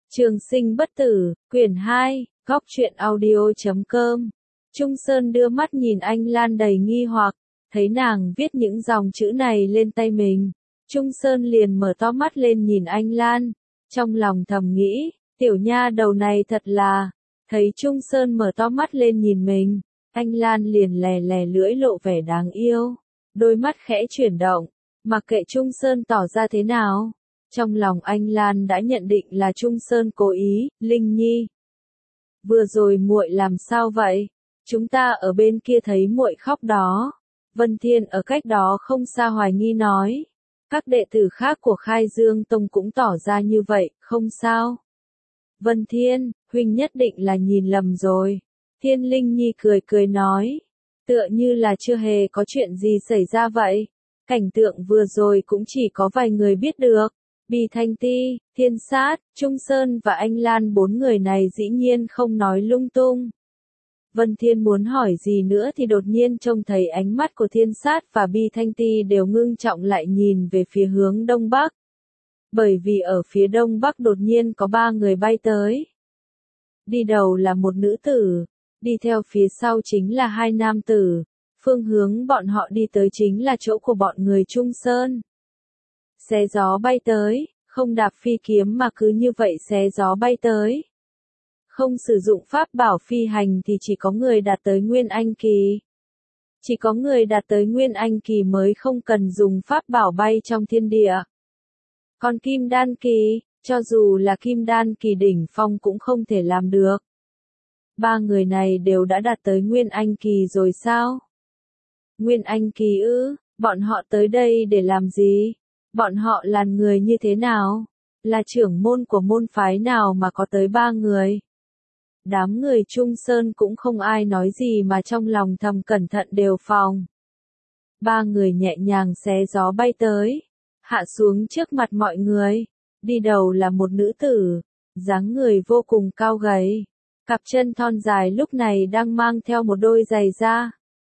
Trường sinh bất tử, quyển 2, góc truyện audio.com. Trung Sơn đưa mắt nhìn anh Lan đầy nghi hoặc, thấy nàng viết những dòng chữ này lên tay mình. Trung Sơn liền mở to mắt lên nhìn anh Lan, trong lòng thầm nghĩ, tiểu nha đầu này thật là. Thấy Trung Sơn mở to mắt lên nhìn mình, anh Lan liền lè lè lưỡi lộ vẻ đáng yêu, đôi mắt khẽ chuyển động, mặc kệ Trung Sơn tỏ ra thế nào. Trong lòng anh Lan đã nhận định là Trung Sơn cố ý. Linh Nhi, vừa rồi muội làm sao vậy? Chúng ta ở bên kia thấy muội khóc đó. Vân Thiên ở cách đó không xa hoài nghi nói. Các đệ tử khác của Khai Dương Tông cũng tỏ ra như vậy, không sao. Vân Thiên, huynh nhất định là nhìn lầm rồi. Thiên Linh Nhi cười cười nói, tựa như là chưa hề có chuyện gì xảy ra vậy. Cảnh tượng vừa rồi cũng chỉ có vài người biết được. Bì Thanh Ti, Thiên Sát, Trung Sơn và anh Lan, bốn người này dĩ nhiên không nói lung tung. Vân Thiên muốn hỏi gì nữa thì đột nhiên trông thấy ánh mắt của Thiên Sát và Bì Thanh Ti đều ngưng trọng lại nhìn về phía hướng đông bắc. Bởi vì ở phía đông bắc đột nhiên có ba người bay tới. Đi đầu là một nữ tử, đi theo phía sau chính là hai nam tử. Phương hướng bọn họ đi tới chính là chỗ của bọn người Trung Sơn. Xé gió bay tới, không đạp phi kiếm mà cứ như vậy xé gió bay tới. Không sử dụng pháp bảo phi hành thì chỉ có người đạt tới Nguyên Anh Kỳ. Chỉ có người đạt tới Nguyên Anh Kỳ mới không cần dùng pháp bảo bay trong thiên địa. Còn Kim Đan Kỳ, cho dù là Kim Đan Kỳ đỉnh phong cũng không thể làm được. Ba người này đều đã đạt tới Nguyên Anh Kỳ rồi sao? Nguyên Anh Kỳ ư, bọn họ tới đây để làm gì? Bọn họ là người như thế nào? Là trưởng môn của môn phái nào mà có tới ba người? Đám người Trung Sơn cũng không ai nói gì mà trong lòng thầm cẩn thận đề phòng. Ba người nhẹ nhàng xé gió bay tới, hạ xuống trước mặt mọi người. Đi đầu là một nữ tử, dáng người vô cùng cao gầy, cặp chân thon dài lúc này đang mang theo một đôi giày da.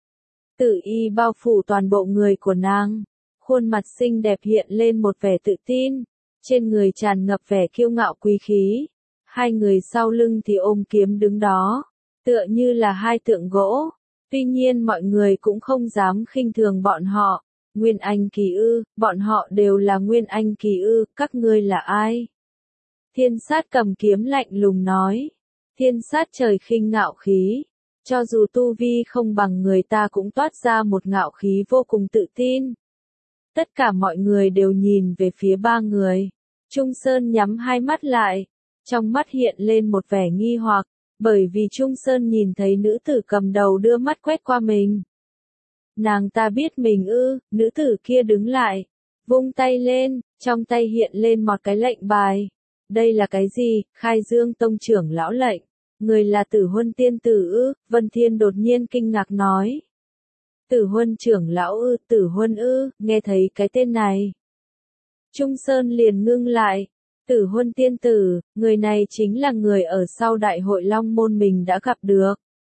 Tự y bao phủ toàn bộ người của nàng. Khuôn mặt xinh đẹp hiện lên một vẻ tự tin, trên người tràn ngập vẻ kiêu ngạo quý khí. Hai người sau lưng thì ôm kiếm đứng đó, tựa như là hai tượng gỗ. Tuy nhiên mọi người cũng không dám khinh thường bọn họ. Nguyên Anh Kỳ ư, bọn họ đều là Nguyên Anh Kỳ ư, các ngươi là ai? Thiên Sát cầm kiếm lạnh lùng nói. Thiên Sát trời khinh ngạo khí, cho dù tu vi không bằng người ta cũng toát ra một ngạo khí vô cùng tự tin. Tất cả mọi người đều nhìn về phía ba người. Trung Sơn nhắm hai mắt lại, trong mắt hiện lên một vẻ nghi hoặc, bởi vì Trung Sơn nhìn thấy nữ tử cầm đầu đưa mắt quét qua mình. Nàng ta biết mình ư? Nữ tử kia đứng lại, vung tay lên, trong tay hiện lên một cái lệnh bài. Đây là cái gì? Khai Dương Tông trưởng lão lệnh. Người là Tử Huân tiên tử ư? Vân Thiên đột nhiên kinh ngạc nói. Tử Huân trưởng lão ư? Tử Huân ư? Nghe thấy cái tên này, Trung Sơn liền ngưng lại. Tử Huân tiên tử, người này chính là người ở sau đại hội Long Môn mình đã gặp được.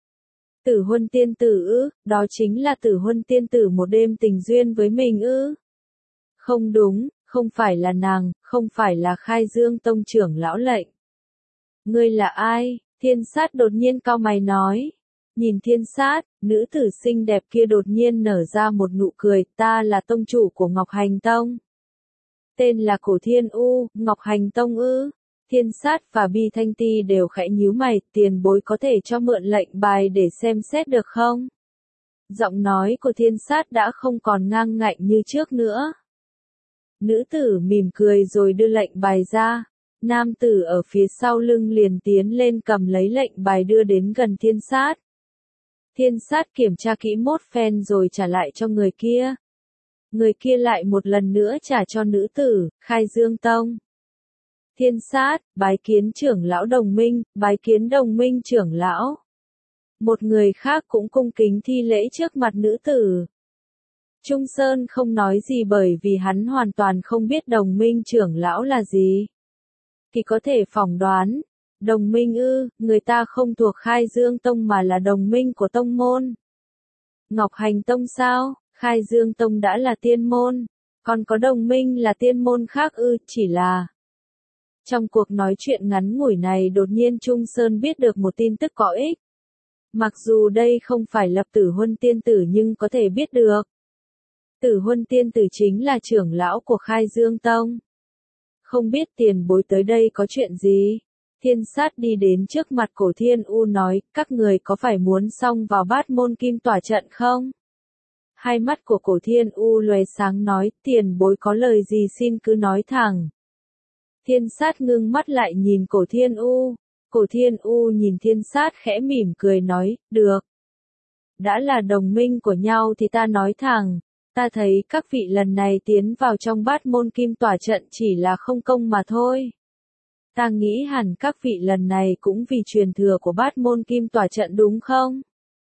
Tử Huân tiên tử ư? Đó chính là Tử Huân tiên tử một đêm tình duyên với mình ư? Không đúng, không phải là nàng, không phải là Khai Dương Tông trưởng lão lệnh. Ngươi là ai? Thiên Sát đột nhiên cau mày nói. Nhìn Thiên Sát, nữ tử xinh đẹp kia đột nhiên nở ra một nụ cười, ta là tông chủ của Ngọc Hành Tông. Tên là Cổ Thiên U, Ngọc Hành Tông ư? Thiên Sát và Bi Thanh Ti đều khẽ nhíu mày, tiền bối có thể cho mượn lệnh bài để xem xét được không? Giọng nói của Thiên Sát đã không còn ngang ngạnh như trước nữa. Nữ tử mỉm cười rồi đưa lệnh bài ra. Nam tử ở phía sau lưng liền tiến lên cầm lấy lệnh bài đưa đến gần Thiên Sát. Thiên Sát kiểm tra kỹ một phen rồi trả lại cho người kia. Người kia lại một lần nữa trả cho nữ tử. Khai Dương Tông. Thiên Sát, bái kiến trưởng lão đồng minh, bái kiến đồng minh trưởng lão. Một người khác cũng cung kính thi lễ trước mặt nữ tử. Trung Sơn không nói gì bởi vì hắn hoàn toàn không biết đồng minh trưởng lão là gì. Thì có thể phỏng đoán, đồng minh ư, người ta không thuộc Khai Dương Tông mà là đồng minh của tông môn. Ngọc Hành Tông sao? Khai Dương Tông đã là tiên môn, còn có đồng minh là tiên môn khác ư? Chỉ là Trong cuộc nói chuyện ngắn ngủi này đột nhiên Trung Sơn biết được một tin tức có ích. Mặc dù đây không phải Lập Tử Huân Tiên Tử nhưng có thể biết được. Tử Huân Tiên Tử chính là trưởng lão của Khai Dương Tông. Không biết tiền bối tới đây có chuyện gì? Thiên Sát đi đến trước mặt Cổ Thiên U nói, các người có phải muốn xông vào Bát Môn Kim Tỏa trận không? Hai mắt của Cổ Thiên U lóe sáng nói, tiền bối có lời gì xin cứ nói thẳng. Thiên Sát ngưng mắt lại nhìn Cổ Thiên U. Cổ Thiên U nhìn Thiên Sát khẽ mỉm cười nói, được. Đã là đồng minh của nhau thì ta nói thẳng, ta thấy các vị lần này tiến vào trong Bát Môn Kim Tỏa trận chỉ là không công mà thôi. Ta nghĩ hẳn các vị lần này cũng vì truyền thừa của Bát Môn Kim Tỏa trận đúng không?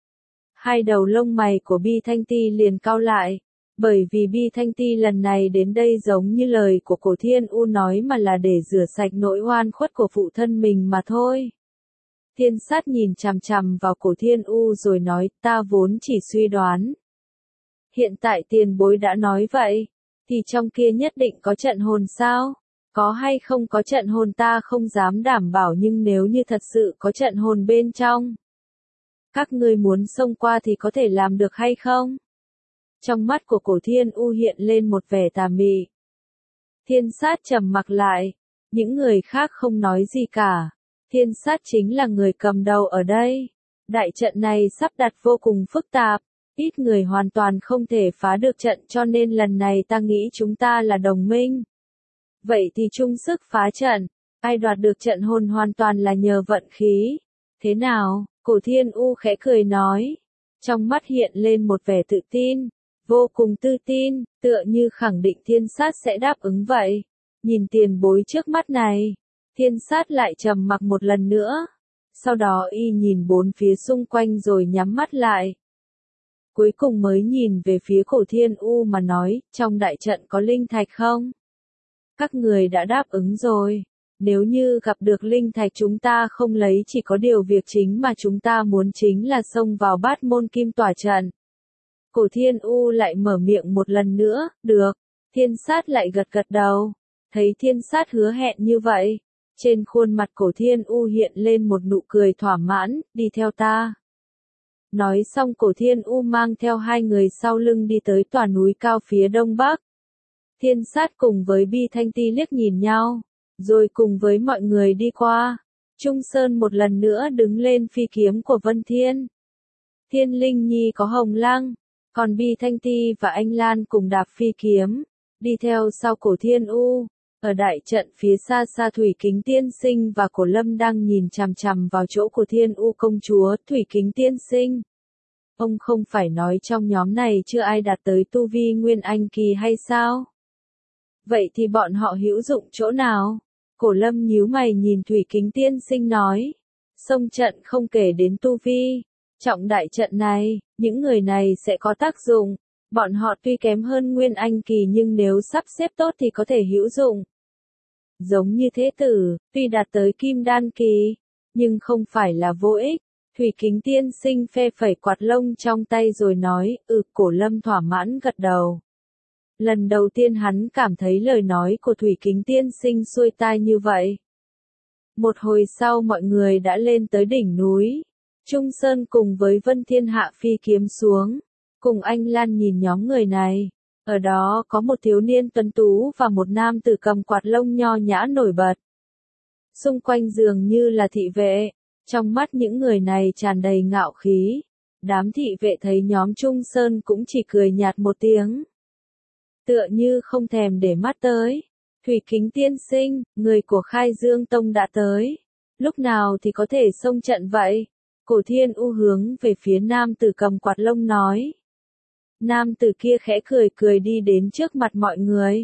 Hai đầu lông mày của Bi Thanh Ti liền cau lại, bởi vì Bi Thanh Ti lần này đến đây giống như lời của Cổ Thiên U nói mà là để rửa sạch nỗi oan khuất của phụ thân mình mà thôi. Thiên Sát nhìn chằm chằm vào Cổ Thiên U rồi nói, ta vốn chỉ suy đoán. Hiện tại tiền bối đã nói vậy, thì trong kia nhất định có trận hồn sao? Có hay không có trận hồn ta không dám đảm bảo nhưng nếu như thật sự có trận hồn bên trong. Các ngươi muốn xông qua thì có thể làm được hay không? Trong mắt của Cổ Thiên U hiện lên một vẻ tà mị. Thiên Sát trầm mặc lại, những người khác không nói gì cả. Thiên Sát chính là người cầm đầu ở đây. Đại trận này sắp đặt vô cùng phức tạp, ít người hoàn toàn không thể phá được trận cho nên lần này ta nghĩ chúng ta là đồng minh. Vậy thì chung sức phá trận, ai đoạt được trận hồn hoàn toàn là nhờ vận khí. Thế nào? Cổ Thiên U khẽ cười nói. Trong mắt hiện lên một vẻ tự tin, vô cùng tự tin, tựa như khẳng định Thiên Sát sẽ đáp ứng vậy. Nhìn tiền bối trước mắt này, Thiên Sát lại trầm mặc một lần nữa. Sau đó y nhìn bốn phía xung quanh rồi nhắm mắt lại. Cuối cùng mới nhìn về phía Cổ Thiên U mà nói, trong đại trận có linh thạch không? Các người đã đáp ứng rồi. Nếu như gặp được linh thạch chúng ta không lấy chỉ có điều việc chính mà chúng ta muốn chính là xông vào Bát Môn Kim Tỏa trận. Cổ Thiên U lại mở miệng một lần nữa, được. Thiên Sát lại gật gật đầu. Thấy Thiên Sát hứa hẹn như vậy, trên khuôn mặt Cổ Thiên U hiện lên một nụ cười thỏa mãn, đi theo ta. Nói xong Cổ Thiên U mang theo hai người sau lưng đi tới tòa núi cao phía đông bắc. Thiên Sát cùng với Bi Thanh Ti liếc nhìn nhau, rồi cùng với mọi người đi qua. Trung Sơn một lần nữa đứng lên phi kiếm của Vân Thiên. Thiên Linh Nhi có Hồng Lăng, còn Bi Thanh Ti và Anh Lan cùng đạp phi kiếm, đi theo sau Cổ Thiên U. Ở đại trận phía xa xa Thủy Kính Tiên Sinh và Cổ Lâm đang nhìn chằm chằm vào chỗ của Thiên U công chúa. Thủy Kính Tiên Sinh, ông không phải nói trong nhóm này chưa ai đạt tới tu vi Nguyên Anh kỳ hay sao? Vậy thì bọn họ hữu dụng chỗ nào? Cổ Lâm nhíu mày nhìn Thủy Kính Tiên Sinh nói. Xông trận không kể đến tu vi. Trọng đại trận này, những người này sẽ có tác dụng. Bọn họ tuy kém hơn Nguyên Anh kỳ nhưng nếu sắp xếp tốt thì có thể hữu dụng. Giống như Thế Tử, tuy đạt tới Kim Đan kỳ, nhưng không phải là vô ích. Thủy Kính Tiên Sinh phe phẩy quạt lông trong tay rồi nói, Cổ Lâm thỏa mãn gật đầu. Lần đầu tiên hắn cảm thấy lời nói của Thủy Kính Tiên Sinh xuôi tai như vậy. Một hồi sau mọi người đã lên tới đỉnh núi. Trung Sơn cùng với Vân Thiên hạ phi kiếm xuống. Cùng Anh Lan nhìn nhóm người này. Ở đó có một thiếu niên tuấn tú và một nam tử cầm quạt lông nho nhã nổi bật. Xung quanh dường như là thị vệ. Trong mắt những người này tràn đầy ngạo khí. Đám thị vệ thấy nhóm Trung Sơn cũng chỉ cười nhạt một tiếng. Tựa như không thèm để mắt tới. Thủy Kính Tiên Sinh, người của Khai Dương Tông đã tới. Lúc nào thì có thể xông trận vậy? Cổ Thiên U hướng về phía nam tử cầm quạt lông nói. Nam tử kia khẽ cười cười đi đến trước mặt mọi người.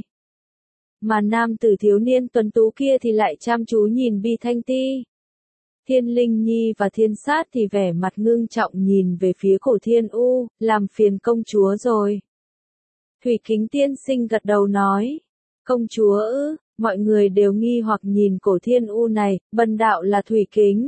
Mà nam tử thiếu niên tuấn tú kia thì lại chăm chú nhìn Bi Thanh Ti. Thiên Linh Nhi và Thiên Sát thì vẻ mặt ngưng trọng nhìn về phía Cổ Thiên U, làm phiền công chúa rồi. Thủy Kính Tiên Sinh gật đầu nói. Công chúa ư? Mọi người đều nghi hoặc nhìn Cổ Thiên U này, bần đạo là Thủy Kính.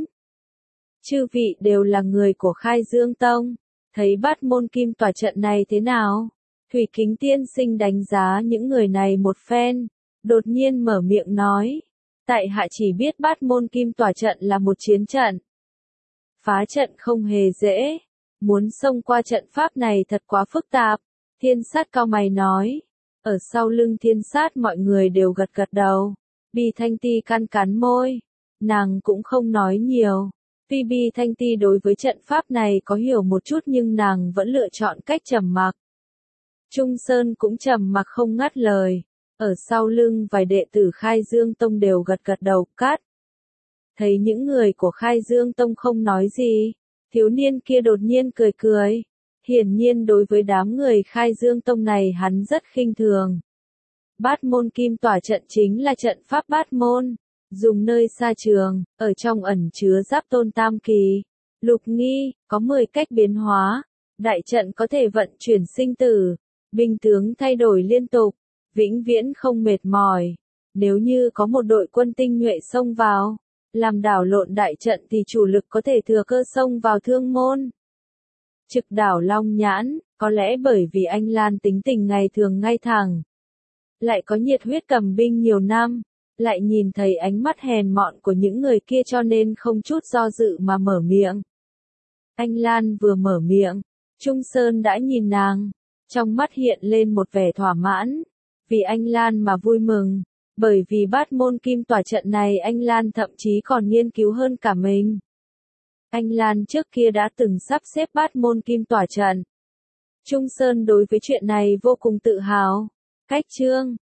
Chư vị đều là người của Khai Dương Tông. Thấy Bát Môn Kim Tỏa trận này thế nào? Thủy Kính Tiên Sinh đánh giá những người này một phen, đột nhiên mở miệng nói. Tại hạ chỉ biết Bát Môn Kim Tỏa trận là một chiến trận. Phá trận không hề dễ. Muốn xông qua trận pháp này thật quá phức tạp. Thiên Sát cau mày nói. Ở sau lưng Thiên Sát mọi người đều gật gật đầu. Bì Thanh Ti cắn môi. Nàng cũng không nói nhiều. Tuy Bì Thanh Ti đối với trận pháp này có hiểu một chút nhưng nàng vẫn lựa chọn cách trầm mặc. Trung Sơn cũng trầm mặc không ngắt lời. Ở sau lưng vài đệ tử Khai Dương Tông đều gật gật đầu cát. Thấy những người của Khai Dương Tông không nói gì, thiếu niên kia đột nhiên cười cười. Hiển nhiên đối với đám người Khai Dương Tông này hắn rất khinh thường. Bát Môn Kim Tỏa trận chính là trận pháp Bát Môn, dùng nơi xa trường, ở trong ẩn chứa Giáp Tôn Tam Kỳ. Lục nghi, có 10 cách biến hóa. Đại trận có thể vận chuyển sinh tử, binh tướng thay đổi liên tục, vĩnh viễn không mệt mỏi. Nếu như có một đội quân tinh nhuệ xông vào, làm đảo lộn đại trận thì chủ lực có thể thừa cơ xông vào Thương Môn. Trực đảo Long Nhãn, có lẽ bởi vì anh Lan tính tình ngày thường ngay thẳng, lại có nhiệt huyết cầm binh nhiều năm, lại nhìn thấy ánh mắt hèn mọn của những người kia cho nên không chút do dự mà mở miệng. Anh Lan vừa mở miệng, Trung Sơn đã nhìn nàng, trong mắt hiện lên một vẻ thỏa mãn, vì anh Lan mà vui mừng, bởi vì Bát Môn Kim Tỏa trận này anh Lan thậm chí còn nghiên cứu hơn cả mình. Anh Lan trước kia đã từng sắp xếp Bát Môn Kim Tỏa trận. Trung Sơn đối với chuyện này vô cùng tự hào. Cách chương